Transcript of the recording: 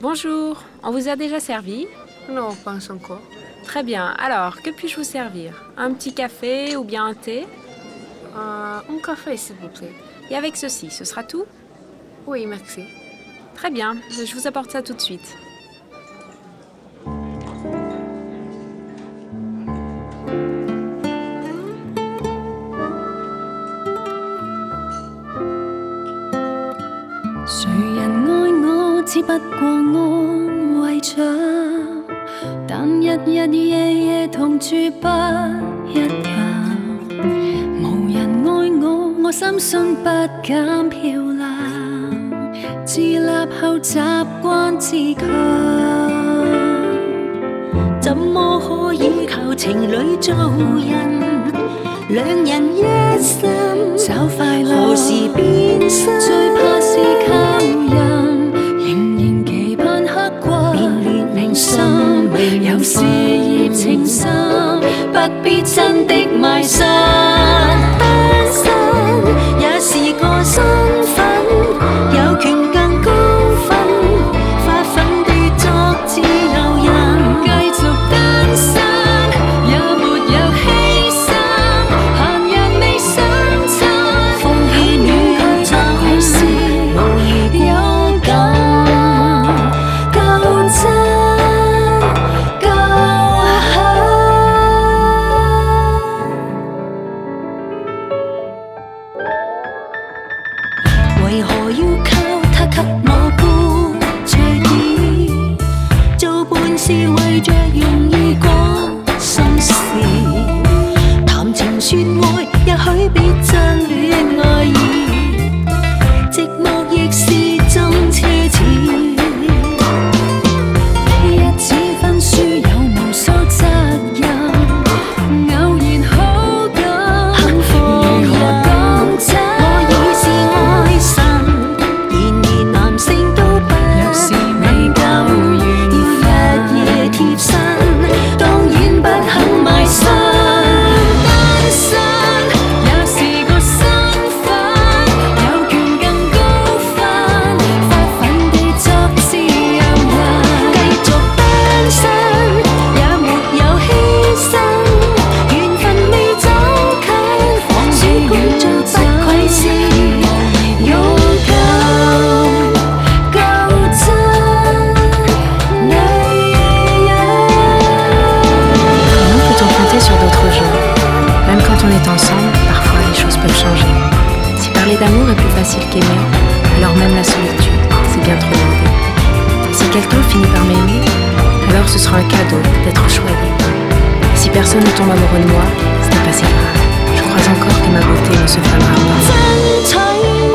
Bonjour, on vous a déjà servi? Non, pas encore. Très bien, alors, que puis-je vous servir? Un petit café ou bien un thé? Un café, s'il vous plaît. Et avec ceci, ce sera tout? Oui, merci. Très bien, je vous apporte ça tout de suite. 誰人愛我，只不過安慰着，但日日夜夜同住不一樣。無人愛我，我深信不減漂亮，自立後習慣自強，怎麼可以靠情侶做人？兩人一心找快樂，何時變心？最怕是靠人，仍然期盼刻骨，變亂明心。有時熱情深，不必真的埋身。單身也是個身份，有權更高分，發奮地作自由人，繼續單身。為何要靠他給我顧着意？做伴是為着容易講心事，談情説愛也許比真戀愛易，寂寞亦是種奢侈。一紙婚書有無數責任，偶然好感，幸福如何講真？ L'amour est plus facile qu'aimer, alors même la solitude, c'est bien trop demandé. Si quelqu'un finit par m'aimer, alors ce sera un cadeau d'être choyé. Si personne ne tombe amoureux de moi, ce n'est pas si grave. Je crois encore que ma beauté ne se fanera pas.